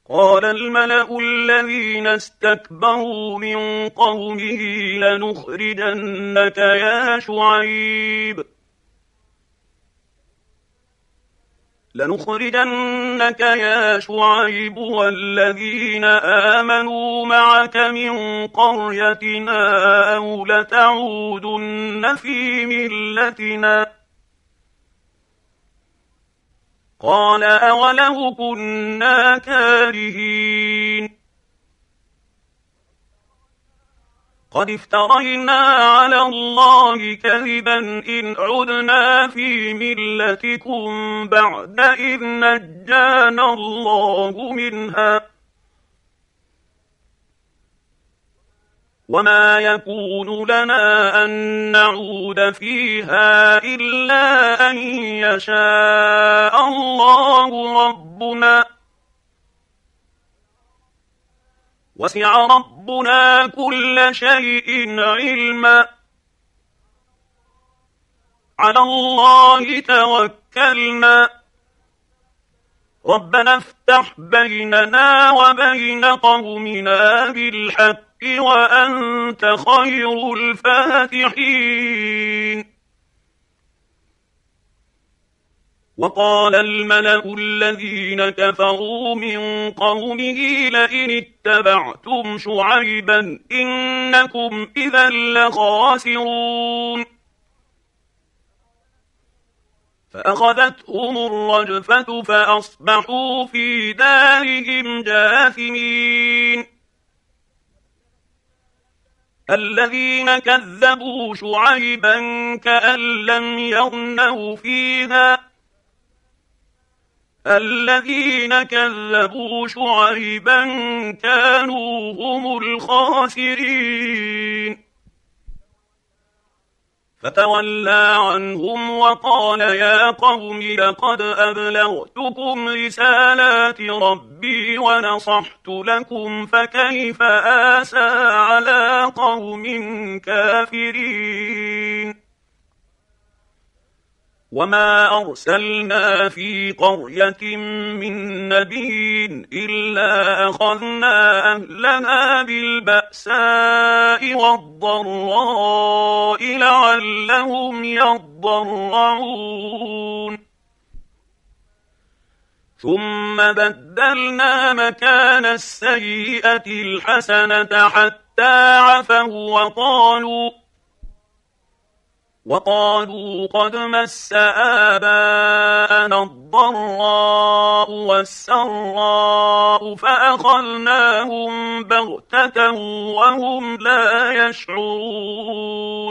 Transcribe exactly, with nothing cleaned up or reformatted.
قال الملأ الذين استكبروا من قومه لنخرجنك يا شعيب لنخرجنك يا شعيب والذين آمنوا معك من قريتنا أو لتعودن في ملتنا قال أولو كنا كارهين قد افترينا على الله كذبا إن عدنا في ملتكم بعد إذ نجانا الله منها وما يكون لنا أن نعود فيها إلا أن يشاء الله ربنا وسع ربنا كل شيء علما على الله توكلنا ربنا افتح بيننا وبين قومنا بالحق وأنت خير الفاتحين وقال الملأ الذين كفروا من قومه لئن اتبعتم شعيبا إنكم إذا لخاسرون فأخذتهم الرجفة فأصبحوا في دارهم جاثمين الذين كذبوا شعيبا كأن لم يغنوا فيها الذين كذبوا شعيبا كانوا هم الخاسرين فتولى عنهم وقال يا قوم لقد أبلغتكم رسالات ربي ونصحت لكم فكيف آسى على قوم كافرين وما أرسلنا في قرية من نبي إلا أخذنا أهلها بالبأساء والضراء لعلهم يضرعون ثم بدلنا مكان السيئة الحسنة حتى عفوا وقالوا وقالوا قد مس آباءنا الضراء والسراء فأخذناهم بغتة وهم لا يشعرون